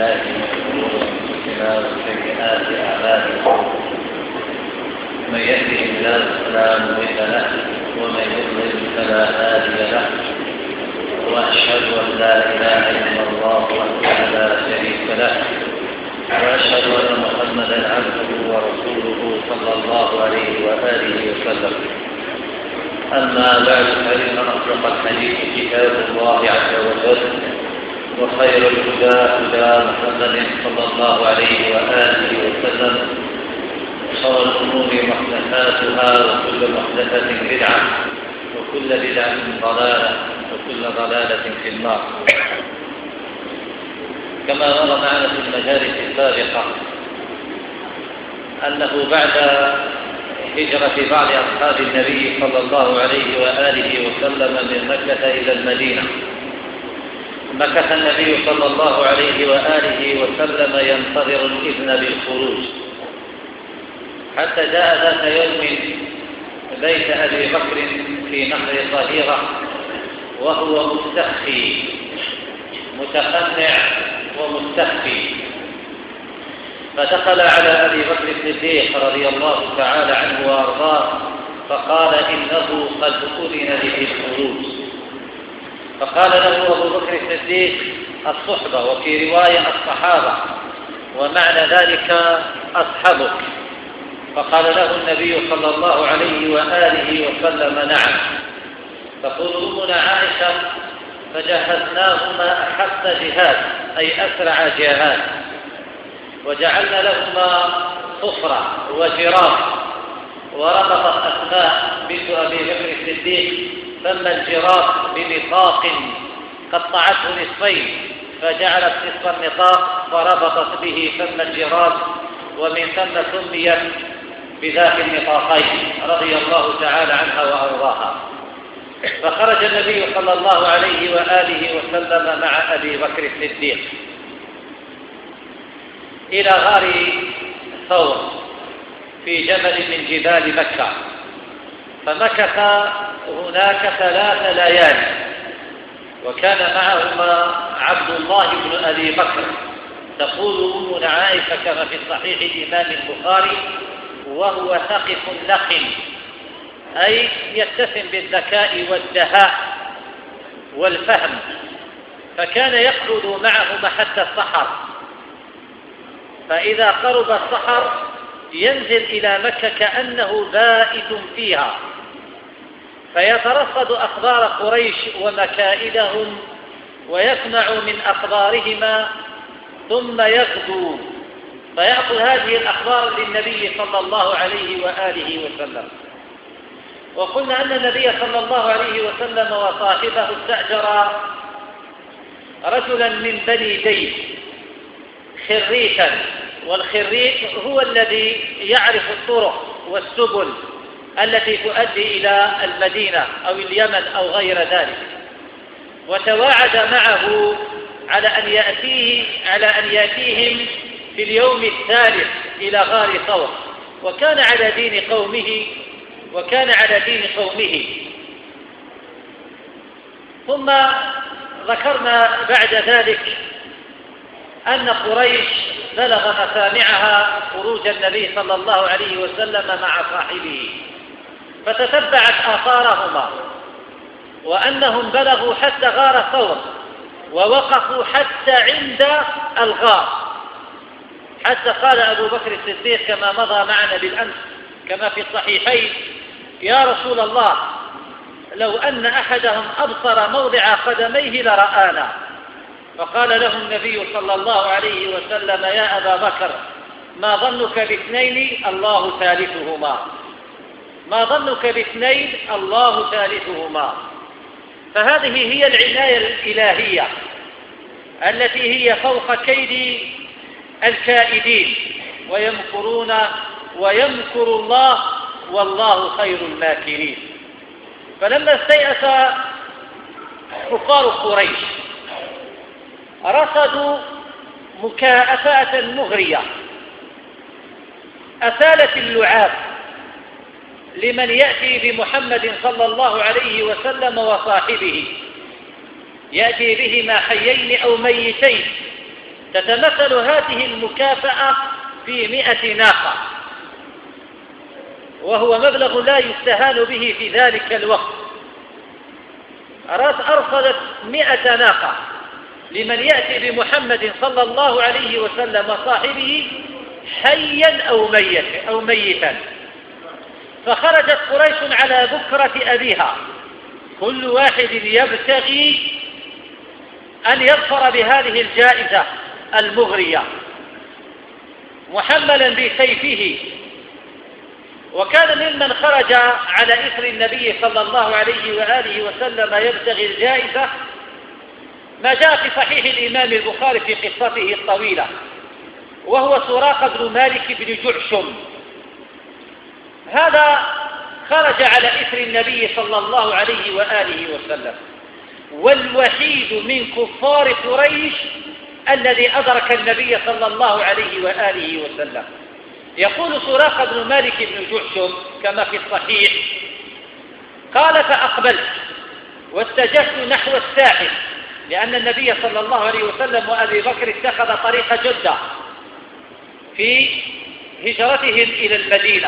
بالله من شرور انفسنا وسيئات اعمالنا، من يهده الله فلا مضل له ومن يضلل فلا هادي له، واشهد ان لا اله الا الله وحده لا شريك له، واشهد ان محمدا عبده ورسوله صلى الله عليه واله وسلم. اما بعد، فان اصدق الحديث كتاب الله عز وجل، وخير الهدى هدى محمد صلى الله عليه واله وسلم، وشر الامور محدثاتها، وكل محدثه بدعه، وكل بدعه ضلاله، وكل ضلاله في النار. كما مر معنا في المجالس السابقه انه بعد هجرة بعض أصحاب النبي صلى الله عليه وآله وسلم من مكة إلى المدينة، مكث النبي صلى الله عليه وآله وسلم ينتظر الإذن بالخروج، حتى جاء ذات يوم بيت أبي بكر في نهر ظهيرة وهو مستخفي متقنع ومستخفي، فدخل على أبي بكر الصديق رضي الله تعالى عنه وأرضاه فقال إنه قد أذن به الخروج. فقال له أبو بكر الصديق الصحبة، وفي رواية الصحابة، ومعنى ذلك أصحبك. فقال له النبي صلى الله عليه وآله وسلم نعم. تقول أمنا عائشة فجهزناهما أحق جهاد، أي أسرع جهاد، وجعلنا لهما صفرة وجراب، وربطت أسماء بنت أبي بكر الصديق ثم الجراب بنطاق قطعته نصفين، فجعلت نصف النطاق فربطت به ثم الجراب، ومن ثم سميت بذات النطاقين رضي الله تعالى عنها وأرضاها. فخرج النبي صلى الله عليه وآله وسلم مع أبي بكر الصديق إلى غار ثور في جبل من جبال مكة، فمكث هناك 3 ليالي، وكان معهما عبد الله بن أبي بكر. تقول أمنا عائشة كما في صحيح الإمام البخاري وهو ثقف لقن، أي يتسم بالذكاء والدهاء والفهم، فكان يقعد معهما حتى السحر، فإذا قرب السحر ينزل إلى مكة كأنه بائت فيها، فيترصد أخبار قريش ومكائدهم ويسمع من أخبارهما، ثم يغدو فيأخذ هذه الأخبار للنبي صلى الله عليه وآله وسلم. وقلنا أن النبي صلى الله عليه وسلم وصاحبه استأجر رجلا من بني ديس خريتا، والخريت هو الذي يعرف الطرق والسبل التي تؤدي إلى المدينة أو اليمن أو غير ذلك، وتواعد معه على أن يأتيهم في اليوم الثالث إلى غار ثور، وكان على دين قومه. ثم ذكرنا بعد ذلك أن قريش بلغ مسامعها خروج النبي صلى الله عليه وسلم مع صاحبه، فتتبعت آثارهما، وأنهم بلغوا حتى غار ثور، ووقفوا حتى عند الغار، حتى قال أبو بكر الصديق كما مضى معنا بالأمس كما في الصحيحين: يا رسول الله، لو أن أحدهم أبصر موضع قدميه لرآنا. فقال له النبي صلى الله عليه وسلم: يا أبا بكر، ما ظنك باثنين الله ثالثهما، ما ظنك باثنين الله ثالثهما. فهذه هي العناية الإلهية التي هي فوق كيد الكائدين، ويمكرون ويمكر الله والله خير الماكرين. فلما استيأس كفار قريش رصدوا مكافأة مغرية، أسالت اللعاب لمن يأتي بمحمد صلى الله عليه وسلم وصاحبه، يأتي بهما حيين أو ميتين، تتمثل هذه المكافأة في 100 ناقة، وهو مبلغ لا يستهان به في ذلك الوقت. أرسلت 100 ناقة لمن يأتي بمحمد صلى الله عليه وسلم وصاحبه حيا أو ميتا. فخرجت قريش على بكرة أبيها، كل واحد يبتغي أن يظفر بهذه الجائزة المغرية محملا بسيفه. وكان ممن خرج على إثر النبي صلى الله عليه وآله وسلم يبتغي الجائزة ما جاء في صحيح الإمام البخاري في قصته الطويلة، وهو سراقة بن مالك بن جعشم. هذا خرج على إثر النبي صلى الله عليه وآله وسلم، والوحيد من كفار قريش الذي أدرك النبي صلى الله عليه وآله وسلم. يقول سراقة بن مالك بن جعشم كما في الصحيح قال: فأقبلت واتجهت نحو الساحل، لأن النبي صلى الله عليه وسلم وأبي بكر اتخذ طريق جدة في هجرتهم إلى المدينة.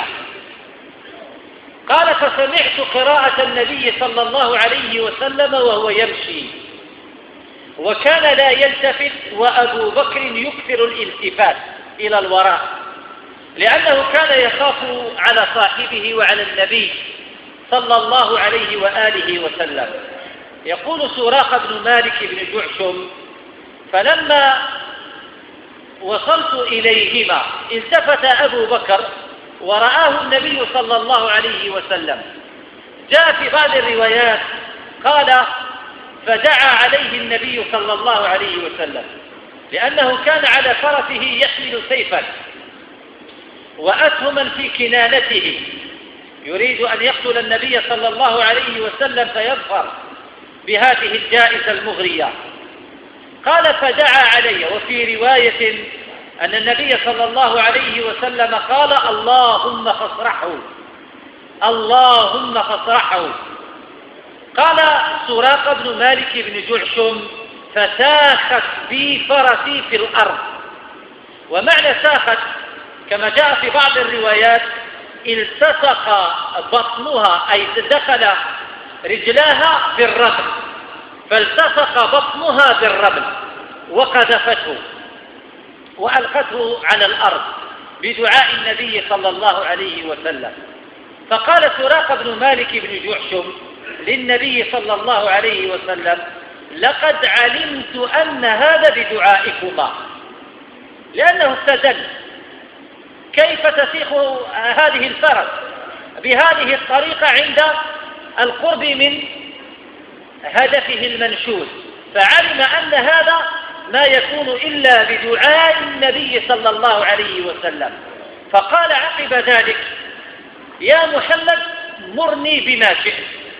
قال: فسمعت قراءة النبي صلى الله عليه وسلم وهو يمشي، وكان لا يلتفت، وأبو بكر يكثر الالتفات إلى الوراء، لأنه كان يخاف على صاحبه وعلى النبي صلى الله عليه وآله وسلم. يقول سراقة بن مالك بن جعشم: فلما وصلت إليهما التفت أبو بكر ورآه النبي صلى الله عليه وسلم. جاء في بعض الروايات قال: فدعا عليه النبي صلى الله عليه وسلم، لأنه كان على فرسه يحمل سيفا وأسهما في كنانته، يريد أن يقتل النبي صلى الله عليه وسلم فيظفر بهذه الجائزة المغرية. قال: فدعا علي. وفي رواية أن النبي صلى الله عليه وسلم قال: اللهم فاصرحه، اللهم فاصرحه. قال سراقة بن مالك بن جعشم: فساخت بي فرسي في الأرض. ومعنى ساخت كما جاء في بعض الروايات التصق بطنها، أي دخل رجلاها في الرمل، فالتصق بطنها بالرمل وقذفته وألقته على الأرض بدعاء النبي صلى الله عليه وسلم. فقال سراقة بن مالك بن جعشم للنبي صلى الله عليه وسلم: لقد علمت أن هذا بدعائكما، لأنه استدل كيف تسيخ هذه الفرس بهذه الطريقة عند القرب من هدفه المنشود، فعلم أن هذا ما يكون إلا بدعاء النبي صلى الله عليه وسلم. فقال عقب ذلك: يا محمد مرني بما شئت،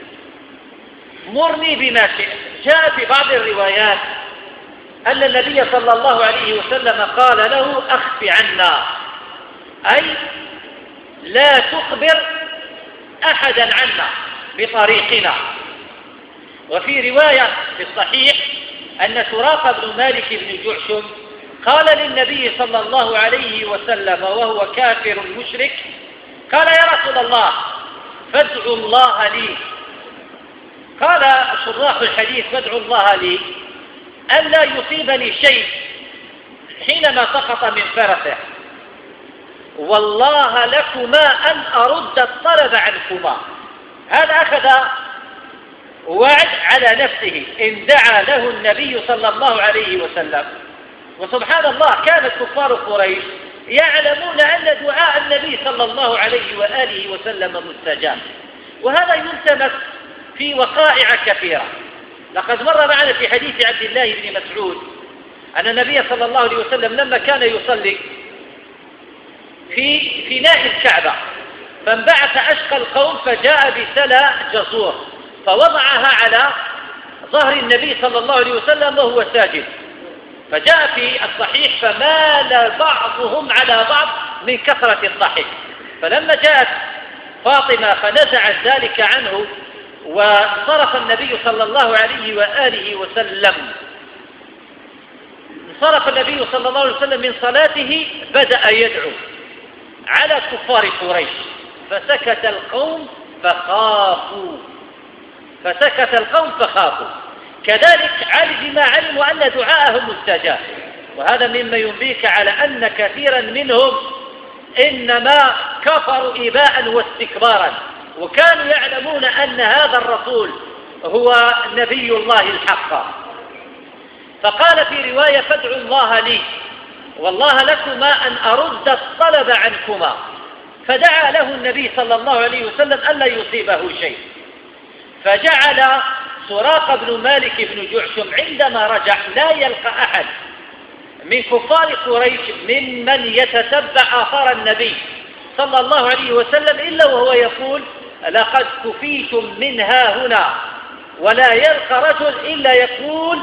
مرني بما شئت. جاء في بعض الروايات أن النبي صلى الله عليه وسلم قال له: أخف عنا، أي لا تخبر أحدا عنا بطريقنا. وفي رواية في الصحيح أن سراقة بن مالك بن جعشم قال للنبي صلى الله عليه وسلم وهو كافر مشرك، قال: يا رسول الله فادعوا الله لي. قال شراح الحديث: فادعوا الله لي ألا يصيبني شيء حينما سقط من فرسه، والله لكما أن أرد الطلب عنكما. هذا أخذ وعد على نفسه إن دعا له النبي صلى الله عليه وسلم. وسبحان الله كانت كفار قريش يعلمون أن دعاء النبي صلى الله عليه وآله وسلم مستجاب، وهذا يلتمس في وقائع كثيرة. لقد مر معنا في حديث عبد الله بن مسعود أن النبي صلى الله عليه وسلم لما كان يصلي في فناء الكعبة فانبعث أشقى القوم فجاء بسلى جزور فوضعها على ظهر النبي صلى الله عليه وسلم وهو ساجد، فجاء في الصحيح: فمال بعضهم على بعض من كثرة الضحك. فلما جاءت فاطمة فنزعت ذلك عنه، وصرف النبي صلى الله عليه وآله وسلم انصرف النبي صلى الله عليه وسلم من صلاته بدأ يدعو على كفار قريش، فسكت القوم فخافوا. كذلك بما علموا أن دعاءهم مستجاب، وهذا مما ينبيك على أن كثيرا منهم إنما كفروا إباء واستكبارا، وكانوا يعلمون أن هذا الرسول هو نبي الله الحق. فقال في رواية: فادعوا الله لي والله لكما أن أرد الطلب عنكما. فدعا له النبي صلى الله عليه وسلم ألا يصيبه شيء، فجعل سراقة بن مالك بن جعشم عندما رجع لا يلقى أحد من كفار قريش ممن يتتبع آثار النبي صلى الله عليه وسلم إلا وهو يقول: لقد كفيتم من ها هنا. ولا يلقى رجل إلا يقول: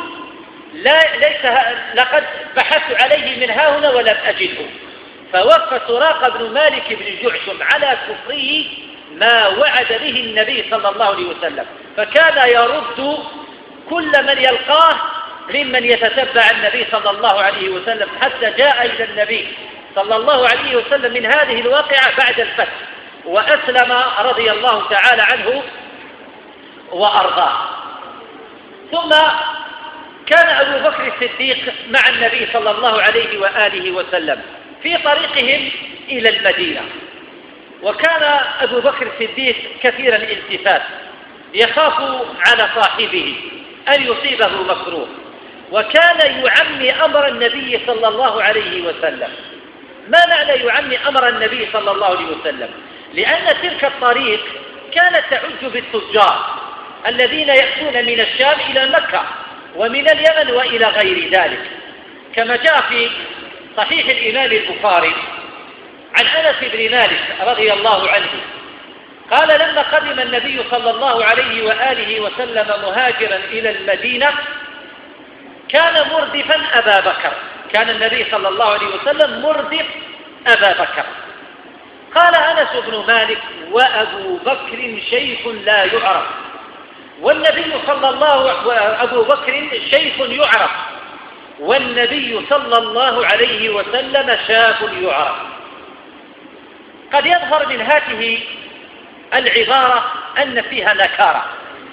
لقد بحثت عليه من ها هنا ولم أجده. فوقف سراقة بن مالك بن جعشم على كفره ما وعد به النبي صلى الله عليه وسلم، فكان يرد كل من يلقاه ممن يتتبع النبي صلى الله عليه وسلم، حتى جاء إلى النبي صلى الله عليه وسلم من هذه الواقعة بعد الفتح، وأسلم رضي الله تعالى عنه وأرضاه. ثم كان أبو بكر الصديق مع النبي صلى الله عليه وآله وسلم في طريقهم إلى المدينة، وكان أبو بكر الصديق كثير الالتفات، يخاف على صاحبه أن يصيبه مكروه، وكان يعمي أمر النبي صلى الله عليه وسلم. ما معنى يعمي أمر النبي صلى الله عليه وسلم؟ لأن تلك الطريق كانت تعج بالتجار الذين يأتون من الشام إلى مكة ومن اليمن وإلى غير ذلك، كما جاء في صحيح الإمام البخاري عن أنس بن مالك رضي الله عنه قال: لما قدم النبي صلى الله عليه وآله وسلم مهاجرا إلى المدينة كان مردفا أبا بكر، كان النبي صلى الله عليه وسلم مردف أبا بكر. قال أنس بن مالك: وأبو بكر شيخ لا يعرف، والنبي صلى الله أبو بكر شيخ يعرف، والنبي صلى الله عليه وسلم شاب يعرف. قد يظهر من هذه العبارة أن فيها نكارة،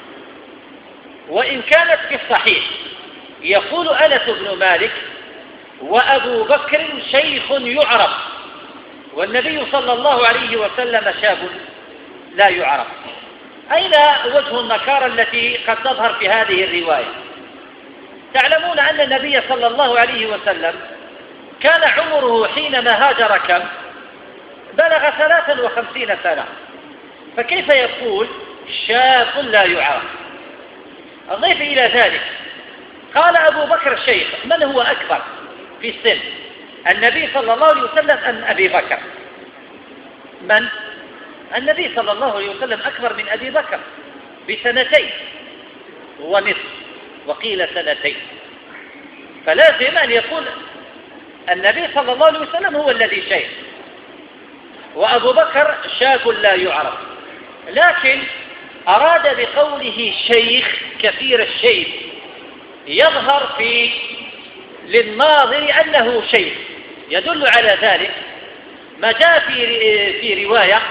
وإن كانت في الصحيح يقول أنس بن مالك: وأبو بكر شيخ يعرف، والنبي صلى الله عليه وسلم شاب لا يعرف. أين وجه النكارة التي قد تظهر في هذه الرواية؟ تعلمون أن النبي صلى الله عليه وسلم كان عمره حينما هاجر كم؟ بلغ 53 سنة، فكيف يقول شاب لا يعرف؟ أضيف إلى ذلك قال أبو بكر الشيخ، من هو أكبر في السن، النبي صلى الله عليه وسلم أم أبي بكر؟ من؟ النبي صلى الله عليه وسلم أكبر من أبي بكر ب2 ونصف، وقيل 2. فلازم أن يكون النبي صلى الله عليه وسلم هو الذي شيخ، وأبو بكر شاب لا يعرف. لكن أراد بقوله شيخ كثير الشيب يظهر للناظر أنه شيخ. يدل على ذلك ما جاء في رواية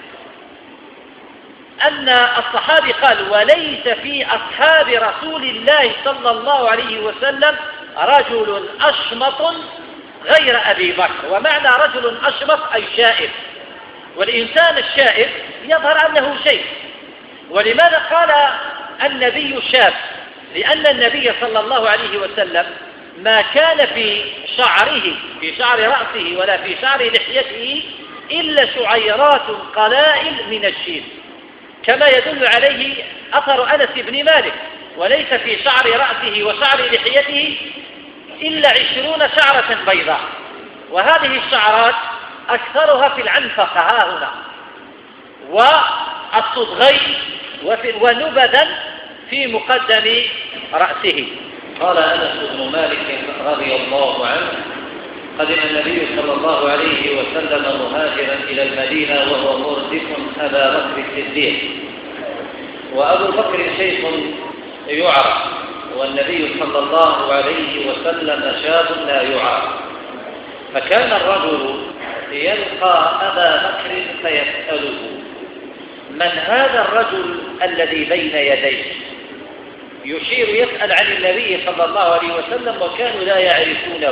أن الصحابي قال: وليس في أصحاب رسول الله صلى الله عليه وسلم رجل أشمط غير أبي بكر. ومعنى رجل أشمط أي شائب، والإنسان الشائب يظهر أنه شيخ. ولماذا قال النبي شاب؟ لأن النبي صلى الله عليه وسلم ما كان في شعره، في شعر رأسه ولا في شعر لحيته إلا شعيرات قلائل من الشيب، كما يدل عليه أثر أنس بن مالك: وليس في شعر رأسه وشعر لحيته إلا 20 شعرة بيضاء. وهذه الشعرات أكثرها في العنفقة ها هنا، والصدغين، ونبذا في مقدم رأسه. قال أنس بن مالك رضي الله عنه: قدم النبي صلى الله عليه وسلم مهاجرا إلى المدينة وهو مردف أبا بكر الصديق، وأبو بكر شيخ يعرف، والنبي صلى الله عليه وسلم شاب لا يعرف، فكان الرجل يلقى أبا بكر فيسأله: من هذا الرجل الذي بين يديه؟ يشير يسأل عن النبي صلى الله عليه وسلم، وكانوا لا يعرفونه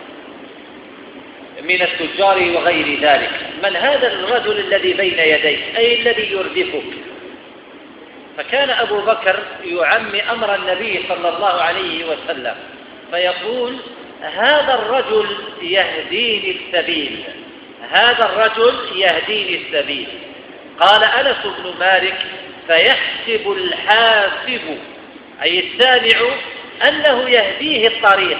من التجار وغير ذلك. من هذا الرجل الذي بين يديك، أي الذي يردفك؟ فكان أبو بكر يعمي أمر النبي صلى الله عليه وسلم فيقول: هذا الرجل يهديني السبيل، هذا الرجل يهديني السبيل. قال أنس بن مالك: فيحسب الحاسب، أي السامع، أنه يهديه الطريق،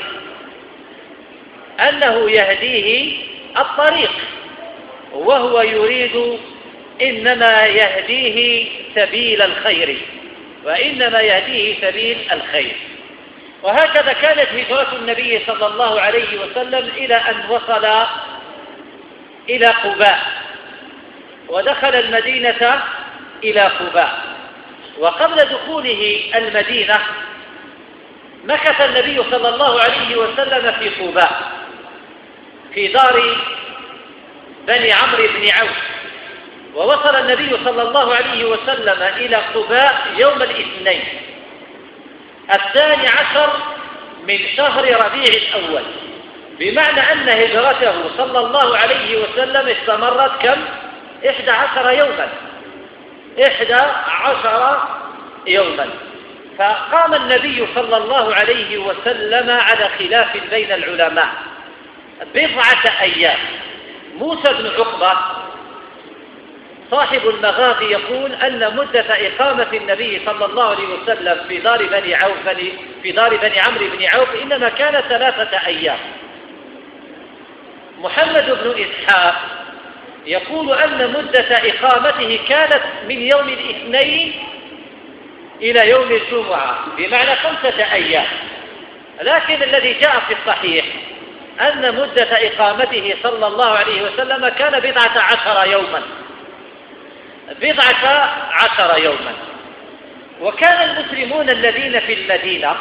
أنه يهديه الطريق، وهو يريد إنما يهديه سبيل الخير، وإنما يهديه سبيل الخير. وهكذا كانت هجرة النبي صلى الله عليه وسلم إلى أن وصل إلى قباء، ودخل المدينة إلى قباء. وقبل دخوله المدينة مكث النبي صلى الله عليه وسلم في قباء في دار بني عمرو بن عوف. ووصل النبي صلى الله عليه وسلم إلى قباء يوم الاثنين 12 من شهر ربيع الأول، بمعنى أن هجرته صلى الله عليه وسلم استمرت كم؟ 11 يوما، 11 يوما. فقام النبي صلى الله عليه وسلم على خلاف بين العلماء 10 أيام. موسى بن عقبة صاحب المغازي يقول أن مدة إقامة النبي صلى الله عليه وسلم في دار بني عمرو بن عوف إنما كانت 3 أيام. محمد بن إسحاق يقول أن مدة إقامته كانت من يوم الاثنين إلى يوم الجمعة، بمعنى 5 أيام. لكن الذي جاء في الصحيح أن مدة إقامته صلى الله عليه وسلم كان 10 يوما، 10 يوما. وكان المسلمون الذين في المدينة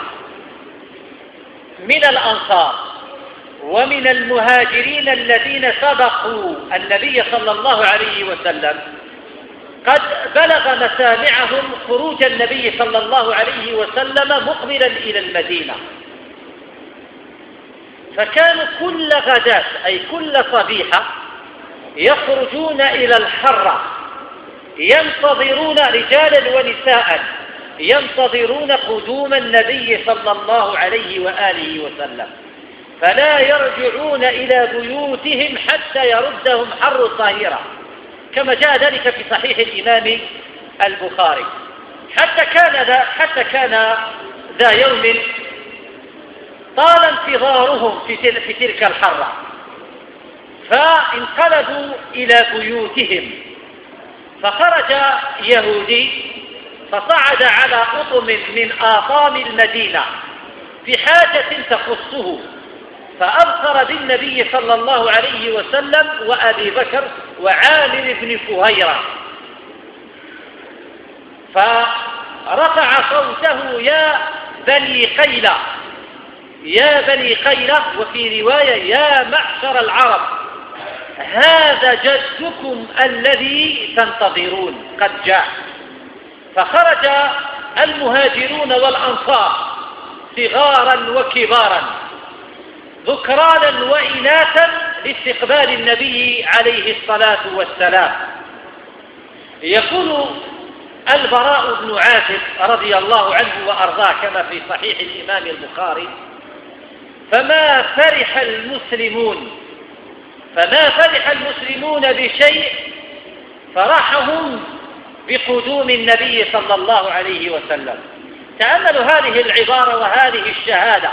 من الأنصار ومن المهاجرين الذين سبقوا النبي صلى الله عليه وسلم قد بلغ مسامعهم خروج النبي صلى الله عليه وسلم مقبلا إلى المدينة، فكانوا كل غداة أي كل صبيحة يخرجون إلى الحرة ينتظرون، رجالا ونساء، ينتظرون قدوم النبي صلى الله عليه وآله وسلم، فلا يرجعون إلى بيوتهم حتى يردهم حر الظهيرة، كما جاء ذلك في صحيح الإمام البخاري. حتى كان ذا يوم طال انتظارهم في تلك الحرة، فانقلبوا إلى بيوتهم، فخرج يهودي فصعد على أطم من آطام المدينة في حاجة تخصه، فأبصر بالنبي صلى الله عليه وسلم وأبي بكر وعامر بن فهيرة، فرفع صوته: يا بني قيلة، يا بني قيلة، وفي رواية: يا معشر العرب، هذا جدكم الذي تنتظرون قد جاء. فخرج المهاجرون والأنصار صغارا وكبارا، ذكرانا وإناثا، لاستقبال النبي عليه الصلاة والسلام. يقول البراء بن عازب رضي الله عنه وأرضاه كما في صحيح الإمام البخاري: فما فرح المسلمون بشيء فرحهم بقدوم النبي صلى الله عليه وسلم. تأملوا هذه العبارة وهذه الشهادة: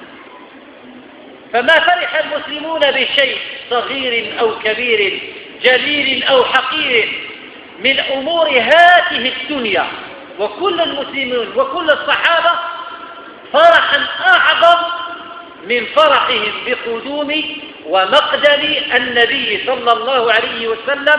فما فرح المسلمون بشيء صغير أو كبير، جليل أو حقير، من أمور هذه الدنيا، وكل المسلمون وكل الصحابة فرحا أعظم من فرحهم بقدوم ومقدم النبي صلى الله عليه وسلم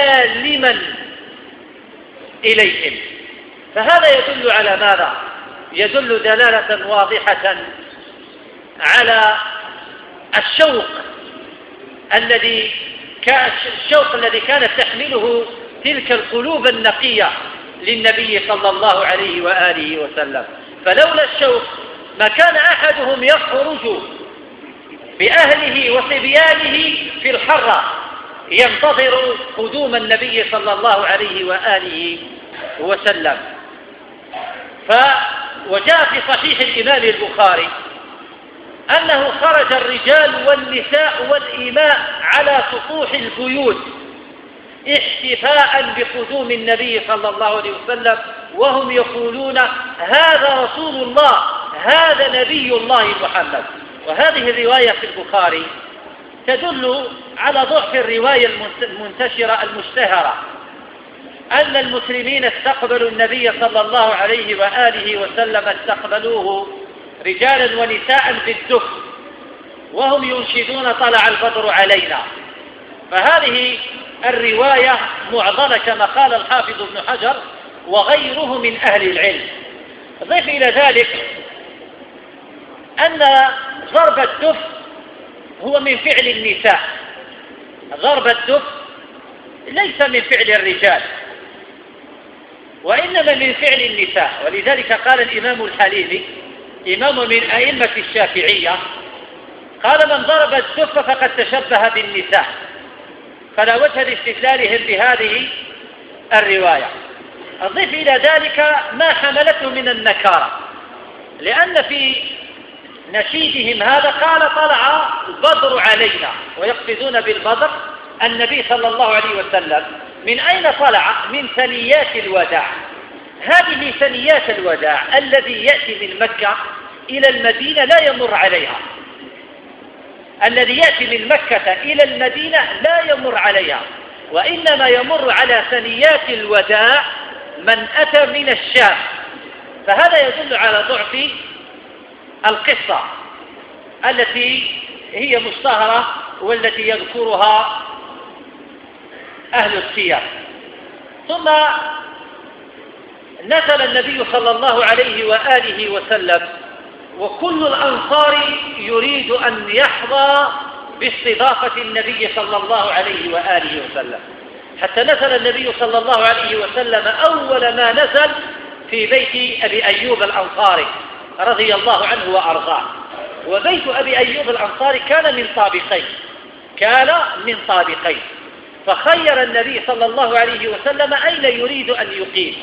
سالما إليهم. فهذا يدل على ماذا؟ يدل دلالة واضحة على الشوق الذي كانت تحمله تلك القلوب النقية للنبي صلى الله عليه وآله وسلم. فلولا الشوق ما كان أحدهم يخرج بأهله وصبيانه في الحرة ينتظر قدوم النبي صلى الله عليه وآله وسلم. وجاء في صحيح الإمام البخاري أنه خرج الرجال والنساء والإماء على سطوح البيوت احتفاء بقدوم النبي صلى الله عليه وسلم، وهم يقولون هذا رسول الله، هذا نبي الله محمد. وهذه الرواية في البخاري تدل على ضعف الرواية المنتشرة المشتهرة أن المسلمين استقبلوا النبي صلى الله عليه وآله وسلم، استقبلوه رجالا ونساء بالدف وهم ينشدون طلع البدر علينا. فهذه الرواية معضلة كما قال الحافظ ابن حجر وغيره من أهل العلم. ضيف إلى ذلك أن ضرب الدف هو من فعل النساء، ضرب الدف ليس من فعل الرجال وإنما من فعل النساء. ولذلك قال الإمام الحليمي إمام من أئمة الشافعية قال من ضرب الدف فقد تشبه بالنساء، فلا وجه لاستدلالهم بهذه الرواية. أضيف إلى ذلك ما حملته من النكارة، لأن في نشيدهم هذا قال طلع البدر علينا، ويقصدون بالبدر النبي صلى الله عليه وسلم. من أين طلع؟ من ثنيات الوداع. هذه ثنيات الوداع الذي يأتي من مكة إلى المدينة لا يمر عليها، الذي يأتي من مكة إلى المدينة لا يمر عليها، وإنما يمر على ثنيات الوداع من أتى من الشام. فهذا يدل على ضعف القصة التي هي مشتهرة والتي يذكرها أهل السير. ثم نزل النبي صلى الله عليه وآله وسلم وكل الأنصار يريد أن يحظى باستضافة النبي صلى الله عليه وآله وسلم، حتى نزل النبي صلى الله عليه وسلم أول ما نزل في بيت أبي أيوب الأنصاري رضي الله عنه وأرضاه. وبيت أبي أيوب الأنصاري كان من طابقين، فخير النبي صلى الله عليه وسلم أين يريد أن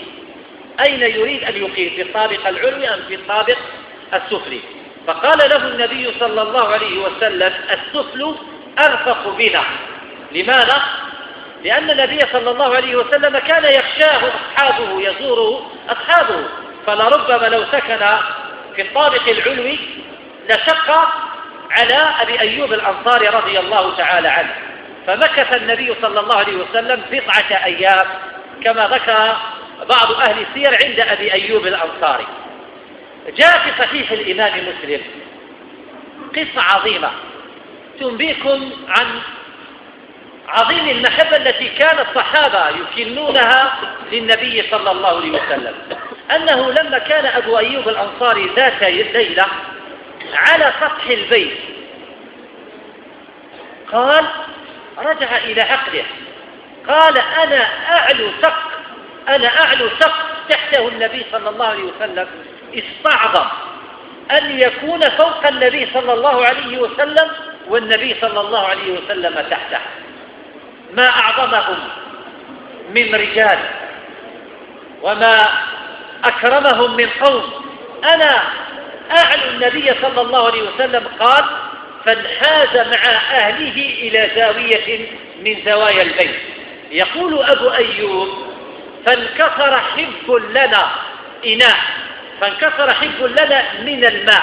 يقيم، في الطابق العلوي أم في الطابق السفلي. فقال له النبي صلى الله عليه وسلم السفل أرفق بنا. لماذا؟ لأن النبي صلى الله عليه وسلم كان يخشاه أصحابه، يزوره أصحابه، فلربما لو سكن في الطابق العلوي لشق على أبي أيوب الأنصاري رضي الله تعالى عنه. فمكث النبي صلى الله عليه وسلم 9 أيام كما ذكر بعض أهل السير عند أبي أيوب الأنصاري. جاء في صحيح الإمام مسلم قصة عظيمة تنبيكم عن عظيم المحبة التي كان الصحابة يكنونها للنبي صلى الله عليه وسلم، أنه لما كان أبو أيوب الأنصاري ذات ليلة على سطح البيت قال رجع إلى عقله، قال أنا أعلو سقف تحته النبي صلى الله عليه وسلم، استعظم أن يكون فوق النبي صلى الله عليه وسلم والنبي صلى الله عليه وسلم تحته. ما أعظمهم من رجال وما أكرمهم من قوم. أنا أعلو النبي صلى الله عليه وسلم. قال فانحاز مع أهله إلى زاوية من زوايا البيت. يقول أبو أيوب فانكسر حب لنا إناء، فانكسر حب لنا من الماء،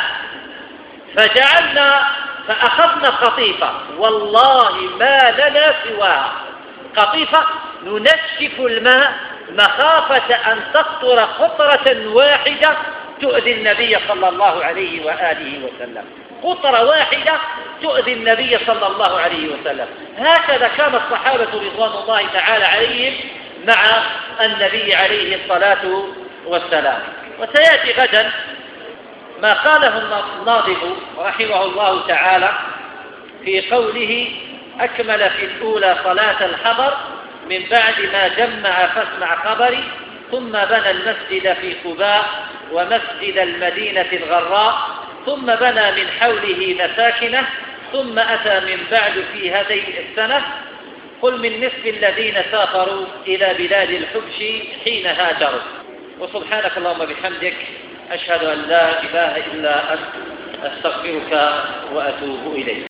فأخذنا قطيفة والله ما لنا سواها، قطيفة ننشف الماء مخافة أن تقطر قطرة واحدة تؤذي النبي صلى الله عليه وآله وسلم، قطرة واحدة تؤذي النبي صلى الله عليه وسلم. هكذا كان الصحابة رضوان الله تعالى عليهم مع النبي عليه الصلاة والسلام. وسيأتي غدا ما قاله الناظم رحمه الله تعالى في قوله أكمل في الأولى صلاة الحضر من بعد ما جمع فاسمع خبري ثم بنى المسجد في قباء ومسجد المدينة الغراء ثم بنى من حوله مساكنه ثم أتى من بعد في هذه السنة قل من نصف الذين سافروا إلى بلاد الحبش حين هاجروا. وسبحانك اللهم بحمدك أشهد أن لا إله إلا أنت أستغفرك وأتوب إليك.